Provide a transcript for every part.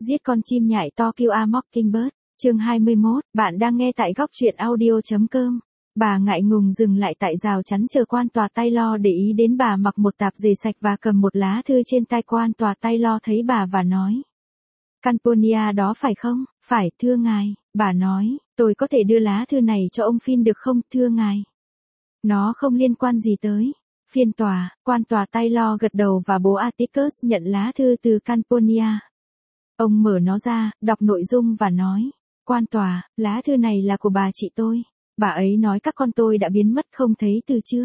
Giết con chim nhại to kêu a Mockingbird, chương 21, bạn đang nghe tại góc truyện audio.com. Bà ngại ngùng dừng lại tại rào chắn chờ quan tòa Taylor để ý đến bà mặc một tạp dề sạch và cầm một lá thư trên tay. Quan tòa Taylor thấy bà và nói. California đó phải không? Phải, thưa ngài, bà nói, tôi có thể đưa lá thư này cho ông Finn được không, thưa ngài? Nó không liên quan gì tới phiên tòa. Quan tòa Taylor gật đầu và bố Atticus nhận lá thư từ California. Ông mở nó ra, đọc nội dung và nói, quan tòa, lá thư này là của bà chị tôi. Bà ấy nói các con tôi đã biến mất không thấy từ chưa?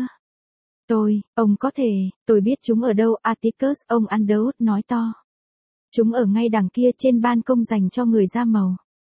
Ông có thể, tôi biết chúng ở đâu, Atticus, ông Underwood nói to. Chúng ở ngay đằng kia trên ban công dành cho người da màu.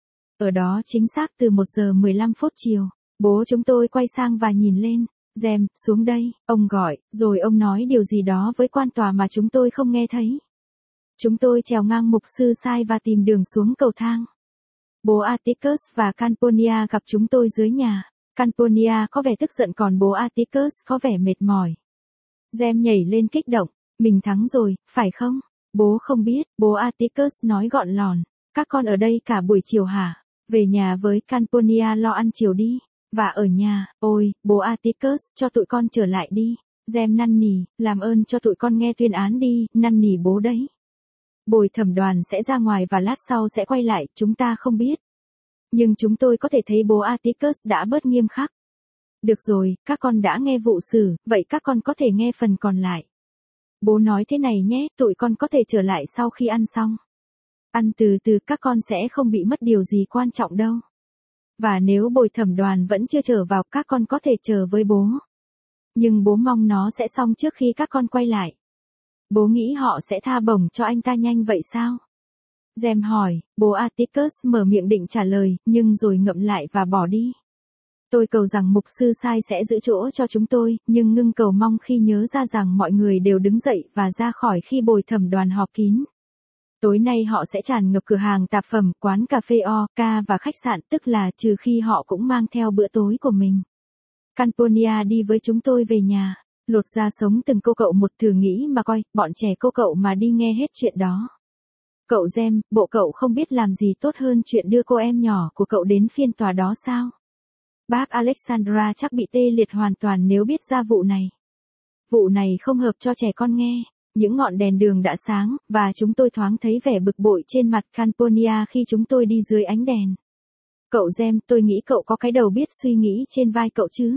Ở đó chính xác từ 1 giờ 15 phút chiều. Bố chúng tôi quay sang và nhìn lên. Gem, xuống đây, ông gọi, rồi ông nói điều gì đó với quan tòa mà chúng tôi không nghe thấy. Chúng tôi trèo ngang mục sư sai và tìm đường xuống cầu thang. Bố Atticus và California gặp chúng tôi dưới nhà. California có vẻ tức giận còn bố Atticus có vẻ mệt mỏi. Gem nhảy lên kích động. Mình thắng rồi, phải không? Bố không biết, bố Atticus nói gọn lòn. Các con ở đây cả buổi chiều hả? Về nhà với California lo ăn chiều đi. Và ở nhà, ôi, bố Atticus, cho tụi con trở lại đi. Gem năn nỉ, làm ơn cho tụi con nghe tuyên án đi, năn nỉ bố đấy. Bồi thẩm đoàn sẽ ra ngoài và lát sau sẽ quay lại, chúng ta không biết. Nhưng chúng tôi có thể thấy bố Atticus đã bớt nghiêm khắc. Được rồi, các con đã nghe vụ xử, vậy các con có thể nghe phần còn lại. Bố nói thế này nhé, tụi con có thể trở lại sau khi ăn xong. Ăn từ từ, các con sẽ không bị mất điều gì quan trọng đâu. Và nếu bồi thẩm đoàn vẫn chưa trở vào, các con có thể chờ với bố. Nhưng bố mong nó sẽ xong trước khi các con quay lại. Bố nghĩ họ sẽ tha bổng cho anh ta nhanh vậy sao? Gem hỏi, bố Atticus mở miệng định trả lời, nhưng rồi ngậm lại và bỏ đi. Tôi cầu rằng mục sư sai sẽ giữ chỗ cho chúng tôi, nhưng ngưng cầu mong khi nhớ ra rằng mọi người đều đứng dậy và ra khỏi khi bồi thẩm đoàn họp kín. Tối nay họ sẽ tràn ngập cửa hàng tạp phẩm, quán cà phê ca và khách sạn, tức là trừ khi họ cũng mang theo bữa tối của mình. California đi với chúng tôi về nhà, lột ra sống từng cô cậu một, thử nghĩ mà coi, bọn trẻ cô cậu mà đi nghe hết chuyện đó. Cậu Gem, bộ cậu không biết làm gì tốt hơn chuyện đưa cô em nhỏ của cậu đến phiên tòa đó sao? Bác Alexandra chắc bị tê liệt hoàn toàn nếu biết ra vụ này. Vụ này không hợp cho trẻ con nghe. Những ngọn đèn đường đã sáng, và chúng tôi thoáng thấy vẻ bực bội trên mặt California khi chúng tôi đi dưới ánh đèn. Cậu Gem, tôi nghĩ cậu có cái đầu biết suy nghĩ trên vai cậu chứ.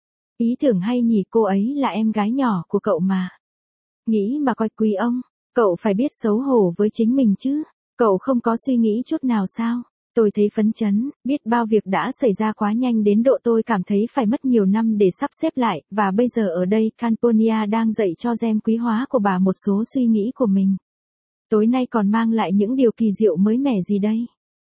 Ý tưởng hay nhỉ, cô ấy là em gái nhỏ của cậu mà. Nghĩ mà coi quý ông, cậu phải biết xấu hổ với chính mình chứ. Cậu không có suy nghĩ chút nào sao? Tôi thấy phấn chấn, biết bao việc đã xảy ra quá nhanh đến độ tôi cảm thấy phải mất nhiều năm để sắp xếp lại, và bây giờ ở đây California đang dạy cho Gem quý hóa của bà một số suy nghĩ của mình. Tối nay còn mang lại những điều kỳ diệu mới mẻ gì đây?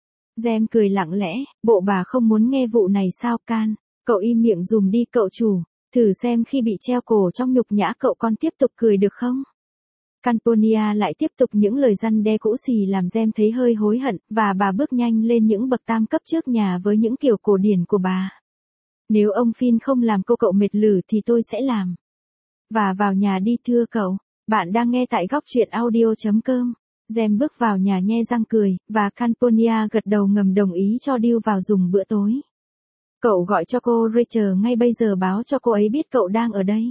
Gem cười lặng lẽ, bộ bà không muốn nghe vụ này sao Can? Cậu im miệng dùm đi cậu chủ, thử xem khi bị treo cổ trong nhục nhã cậu còn tiếp tục cười được không? California lại tiếp tục những lời răn đe cũ xì làm Gem thấy hơi hối hận, và bà bước nhanh lên những bậc tam cấp trước nhà với những kiểu cổ điển của bà. Nếu ông Finn không làm cô cậu mệt lử thì tôi sẽ làm. Và vào nhà đi thưa cậu. Bạn đang nghe tại góc truyện audio.com. Gem bước vào nhà nhe răng cười, và California gật đầu ngầm đồng ý cho Deal vào dùng bữa tối. Cậu gọi cho cô Rachel ngay bây giờ, báo cho cô ấy biết cậu đang ở đây.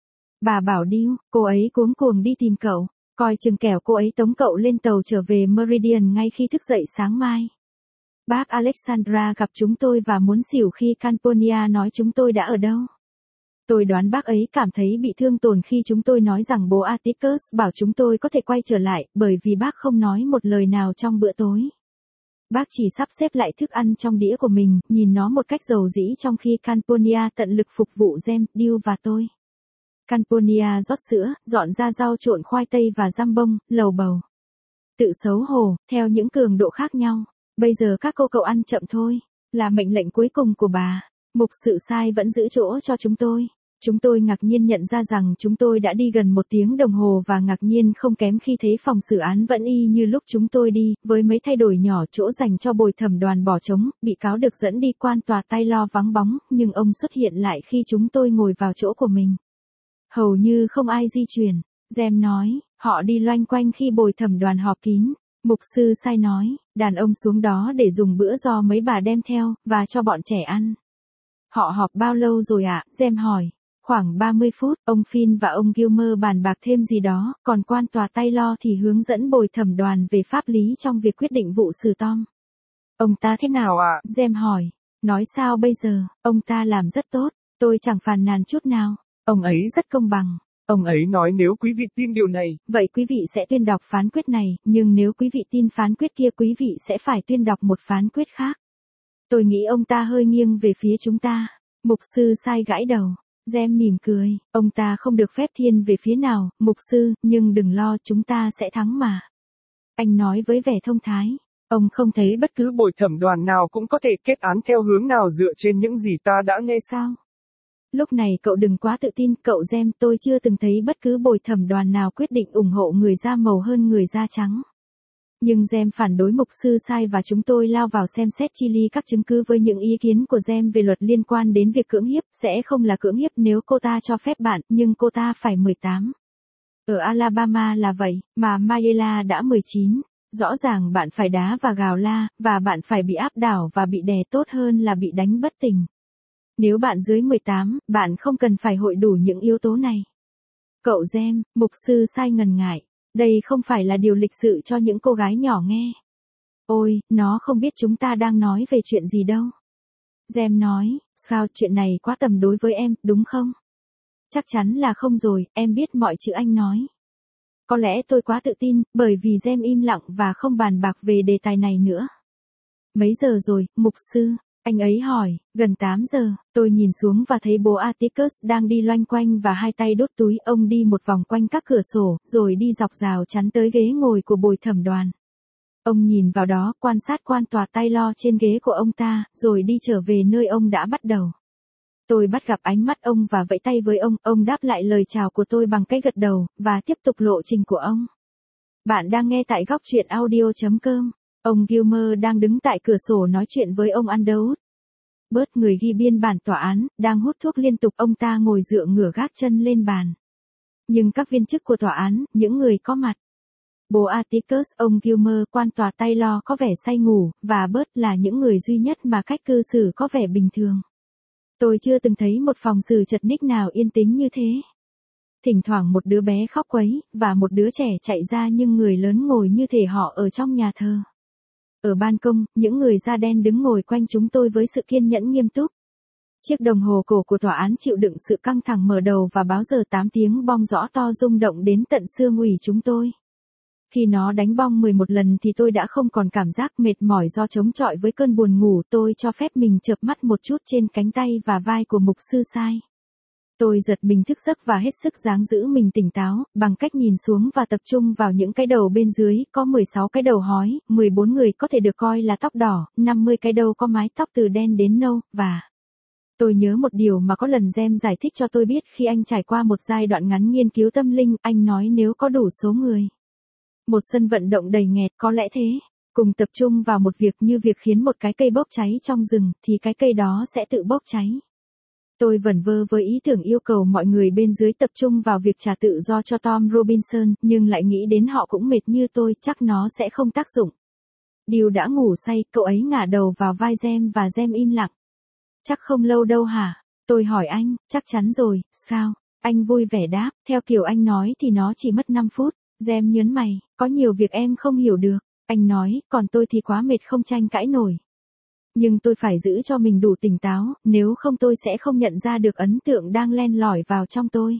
Bà bảo Deal, cô ấy cuống cuồng đi tìm cậu, coi chừng kẻo cô ấy tống cậu lên tàu trở về Meridian ngay khi thức dậy sáng mai. Bác Alexandra gặp chúng tôi và muốn xỉu khi California nói chúng tôi đã ở đâu. Tôi đoán bác ấy cảm thấy bị thương tổn khi chúng tôi nói rằng bố Atticus bảo chúng tôi có thể quay trở lại, bởi vì bác không nói một lời nào trong bữa tối. Bác chỉ sắp xếp lại thức ăn trong đĩa của mình, nhìn nó một cách dầu dĩ trong khi California tận lực phục vụ Gem, Deal và tôi. California rót sữa, dọn ra rau trộn khoai tây và giam bông, lầu bầu. Tự xấu hổ, theo những cường độ khác nhau. Bây giờ các cô cậu ăn chậm thôi, là mệnh lệnh cuối cùng của bà. Mục sự sai vẫn giữ chỗ cho chúng tôi. Chúng tôi ngạc nhiên nhận ra rằng chúng tôi đã đi gần 1 tiếng đồng hồ và ngạc nhiên không kém khi thấy phòng xử án vẫn y như lúc chúng tôi đi, với mấy thay đổi nhỏ. Chỗ dành cho bồi thẩm đoàn bỏ trống, bị cáo được dẫn đi. Quan tòa Taylor vắng bóng, nhưng ông xuất hiện lại khi chúng tôi ngồi vào chỗ của mình. Hầu như không ai di chuyển. Gem nói, họ đi loanh quanh khi bồi thẩm đoàn họp kín. Mục sư sai nói, đàn ông xuống đó để dùng bữa do mấy bà đem theo, và cho bọn trẻ ăn. Họ họp bao lâu rồi ạ? Gem hỏi. Khoảng 30 phút, ông Finn và ông Gilmer bàn bạc thêm gì đó, còn quan tòa Taylor thì hướng dẫn bồi thẩm đoàn về pháp lý trong việc quyết định vụ xử Tom. Ông ta thế nào ạ? Gem hỏi. Nói sao bây giờ, ông ta làm rất tốt, tôi chẳng phàn nàn chút nào. Ông ấy rất công bằng. Ông ấy nói nếu quý vị tin điều này, vậy quý vị sẽ tuyên đọc phán quyết này, nhưng nếu quý vị tin phán quyết kia quý vị sẽ phải tuyên đọc một phán quyết khác. Tôi nghĩ ông ta hơi nghiêng về phía chúng ta. Mục sư sai gãi đầu. Gem mỉm cười, ông ta không được phép thiên về phía nào, mục sư, nhưng đừng lo chúng ta sẽ thắng mà. Anh nói với vẻ thông thái. Ông không thấy bất cứ bồi thẩm đoàn nào cũng có thể kết án theo hướng nào dựa trên những gì ta đã nghe sao? Lúc này cậu đừng quá tự tin, cậu Gem, tôi chưa từng thấy bất cứ bồi thẩm đoàn nào quyết định ủng hộ người da màu hơn người da trắng. Nhưng Gem phản đối mục sư sai và chúng tôi lao vào xem xét chi li các chứng cứ với những ý kiến của Gem về luật liên quan đến việc cưỡng hiếp, sẽ không là cưỡng hiếp nếu cô ta cho phép bạn, nhưng cô ta phải 18. Ở Alabama là vậy, mà Mayela đã 19. Rõ ràng bạn phải đá và gào la, và bạn phải bị áp đảo và bị đè tốt hơn là bị đánh bất tỉnh. Nếu bạn dưới 18, bạn không cần phải hội đủ những yếu tố này. Cậu Gem, mục sư sai ngần ngại. Đây không phải là điều lịch sự cho những cô gái nhỏ nghe. Ôi, nó không biết chúng ta đang nói về chuyện gì đâu. Gem nói, sao chuyện này quá tầm đối với em, đúng không? Chắc chắn là không rồi, em biết mọi chữ anh nói. Có lẽ tôi quá tự tin, bởi vì Gem im lặng và không bàn bạc về đề tài này nữa. Mấy giờ rồi, mục sư? Anh ấy hỏi, gần 8 giờ, tôi nhìn xuống và thấy bố Atticus đang đi loanh quanh và hai tay đút túi, ông đi một vòng quanh các cửa sổ, rồi đi dọc rào chắn tới ghế ngồi của bồi thẩm đoàn. Ông nhìn vào đó, quan sát quan tòa Taylor trên ghế của ông ta, rồi đi trở về nơi ông đã bắt đầu. Tôi bắt gặp ánh mắt ông và vẫy tay với ông đáp lại lời chào của tôi bằng cái gật đầu, và tiếp tục lộ trình của ông. Bạn đang nghe tại góc truyện audio.com. Ông Gilmer đang đứng tại cửa sổ nói chuyện với ông Underwood. Bớt người ghi biên bản tòa án, đang hút thuốc liên tục, ông ta ngồi dựa ngửa gác chân lên bàn. Nhưng các viên chức của tòa án, những người có mặt. Bố Atticus, ông Gilmer, quan tòa Taylor có vẻ say ngủ, và Bớt là những người duy nhất mà cách cư xử có vẻ bình thường. Tôi chưa từng thấy một phòng xử chật ních nào yên tĩnh như thế. Thỉnh thoảng một đứa bé khóc quấy, và một đứa trẻ chạy ra nhưng người lớn ngồi như thể họ ở trong nhà thờ. Ở ban công, những người da đen đứng ngồi quanh chúng tôi với sự kiên nhẫn nghiêm túc. Chiếc đồng hồ cổ của tòa án chịu đựng sự căng thẳng mở đầu và báo giờ 8 tiếng bong rõ to rung động đến tận xương ủy chúng tôi. Khi nó đánh bong 11 lần thì tôi đã không còn cảm giác mệt mỏi do chống chọi với cơn buồn ngủ, tôi cho phép mình chợp mắt một chút trên cánh tay và vai của mục sư sai. Tôi giật mình thức giấc và hết sức ráng giữ mình tỉnh táo, bằng cách nhìn xuống và tập trung vào những cái đầu bên dưới, có 16 cái đầu hói, 14 người có thể được coi là tóc đỏ, 50 cái đầu có mái tóc từ đen đến nâu, và... Tôi nhớ một điều mà có lần Gem giải thích cho tôi biết khi anh trải qua một giai đoạn ngắn nghiên cứu tâm linh, anh nói nếu có đủ số người. Một sân vận động đầy nghẹt, có lẽ thế. Cùng tập trung vào một việc như việc khiến một cái cây bốc cháy trong rừng, thì cái cây đó sẽ tự bốc cháy. Tôi vẩn vơ với ý tưởng yêu cầu mọi người bên dưới tập trung vào việc trả tự do cho Tom Robinson, nhưng lại nghĩ đến họ cũng mệt như tôi, chắc nó sẽ không tác dụng. Điều đã ngủ say, cậu ấy ngả đầu vào vai Gem và Gem im lặng. Chắc không lâu đâu hả? Tôi hỏi anh, chắc chắn rồi, sao? Anh vui vẻ đáp, theo kiểu anh nói thì nó chỉ mất 5 phút. Gem nhớn mày, có nhiều việc em không hiểu được. Anh nói, còn tôi thì quá mệt không tranh cãi nổi. Nhưng tôi phải giữ cho mình đủ tỉnh táo, nếu không tôi sẽ không nhận ra được ấn tượng đang len lỏi vào trong tôi.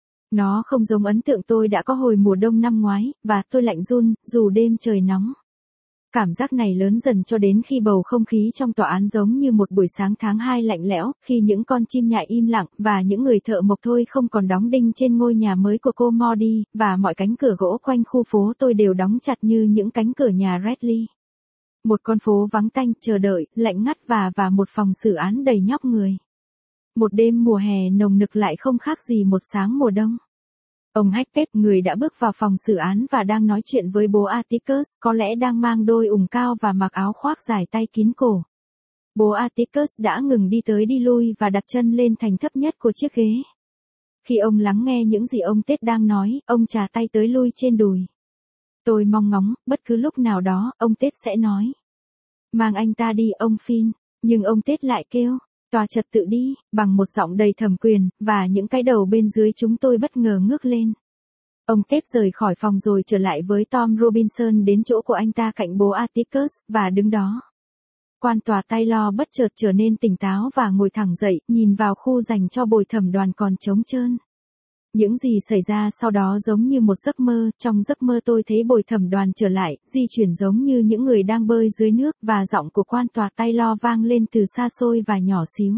Nó không giống ấn tượng tôi đã có hồi mùa đông năm ngoái, và tôi lạnh run, dù đêm trời nóng. Cảm giác này lớn dần cho đến khi bầu không khí trong tòa án giống như một buổi sáng tháng 2 lạnh lẽo, khi những con chim nhại im lặng, và những người thợ mộc thôi không còn đóng đinh trên ngôi nhà mới của cô Modi, và mọi cánh cửa gỗ quanh khu phố tôi đều đóng chặt như những cánh cửa nhà Redley. Một con phố vắng tanh, chờ đợi, lạnh ngắt và một phòng xử án đầy nhóc người. Một đêm mùa hè nồng nực lại không khác gì một sáng mùa đông. Ông Hackett, người đã bước vào phòng xử án và đang nói chuyện với bố Atticus, có lẽ đang mang đôi ủng cao và mặc áo khoác dài tay kín cổ. Bố Atticus đã ngừng đi tới đi lui và đặt chân lên thành thấp nhất của chiếc ghế. Khi ông lắng nghe những gì ông Ted đang nói, ông chà tay tới lui trên đùi. Tôi mong ngóng, bất cứ lúc nào đó, ông Tết sẽ nói. Mang anh ta đi, ông Phin. Nhưng ông Tết lại kêu, tòa trật tự đi, bằng một giọng đầy thẩm quyền, và những cái đầu bên dưới chúng tôi bất ngờ ngước lên. Ông Tết rời khỏi phòng rồi trở lại với Tom Robinson đến chỗ của anh ta cạnh bố Atticus, và đứng đó. Quan tòa Taylor bất chợt trở nên tỉnh táo và ngồi thẳng dậy, nhìn vào khu dành cho bồi thẩm đoàn còn trống trơn. Những gì xảy ra sau đó giống như một giấc mơ, trong giấc mơ tôi thấy bồi thẩm đoàn trở lại, di chuyển giống như những người đang bơi dưới nước, và giọng của quan tòa Taylor vang lên từ xa xôi và nhỏ xíu.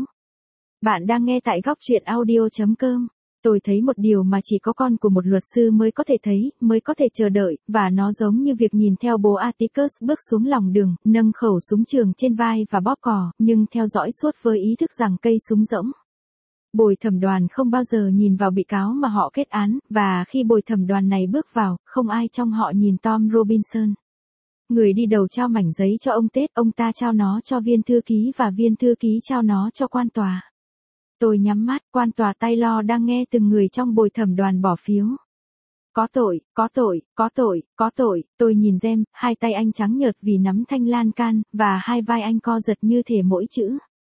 Bạn đang nghe tại góc truyện audio.com. Tôi thấy một điều mà chỉ có con của một luật sư mới có thể thấy, mới có thể chờ đợi, và nó giống như việc nhìn theo bố Atticus bước xuống lòng đường, nâng khẩu súng trường trên vai và bóp cò, nhưng theo dõi suốt với ý thức rằng cây súng rỗng. Bồi thẩm đoàn không bao giờ nhìn vào bị cáo mà họ kết án, và khi bồi thẩm đoàn này bước vào, không ai trong họ nhìn Tom Robinson. Người đi đầu trao mảnh giấy cho ông Tết, ông ta trao nó cho viên thư ký và viên thư ký trao nó cho quan tòa. Tôi nhắm mắt, quan tòa Taylor đang nghe từng người trong bồi thẩm đoàn bỏ phiếu. Có tội, có tội, có tội, có tội, tôi nhìn Gem, hai tay anh trắng nhợt vì nắm thanh lan can, và hai vai anh co giật như thể mỗi chữ.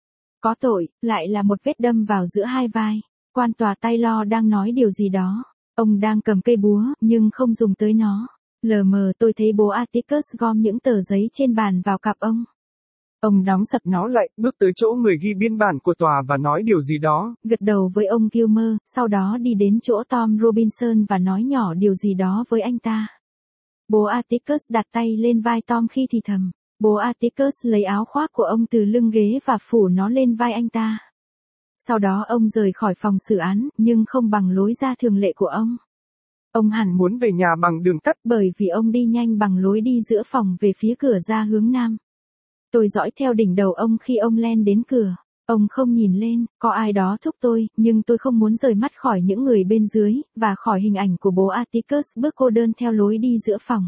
Có tội, lại là một vết đâm vào giữa hai vai. Quan tòa Taylor đang nói điều gì đó. Ông đang cầm cây búa, nhưng không dùng tới nó. Lờ mờ tôi thấy bố Atticus gom những tờ giấy trên bàn vào cặp ông. Ông đóng sập nó lại, bước tới chỗ người ghi biên bản của tòa và nói điều gì đó. Gật đầu với ông Gilmer, sau đó đi đến chỗ Tom Robinson và nói nhỏ điều gì đó với anh ta. Bố Atticus đặt tay lên vai Tom khi thì thầm. Bố Atticus lấy áo khoác của ông từ lưng ghế và phủ nó lên vai anh ta. Sau đó ông rời khỏi phòng xử án, nhưng không bằng lối ra thường lệ của ông. Ông hẳn muốn về nhà bằng đường tắt, bởi vì ông đi nhanh bằng lối đi giữa phòng về phía cửa ra hướng nam. Tôi dõi theo đỉnh đầu ông khi ông len đến cửa. Ông không nhìn lên, có ai đó thúc tôi, nhưng tôi không muốn rời mắt khỏi những người bên dưới, và khỏi hình ảnh của bố Atticus bước cô đơn theo lối đi giữa phòng.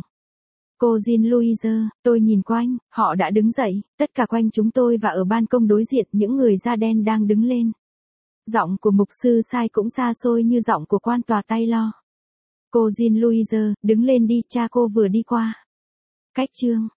Cô Jean Louise, tôi nhìn quanh, họ đã đứng dậy, tất cả quanh chúng tôi và ở ban công đối diện những người da đen đang đứng lên. Giọng của mục sư Sai cũng xa xôi như giọng của quan tòa Taylor. Cô Jean Louise, đứng lên đi, cha cô vừa đi qua. Cách chương.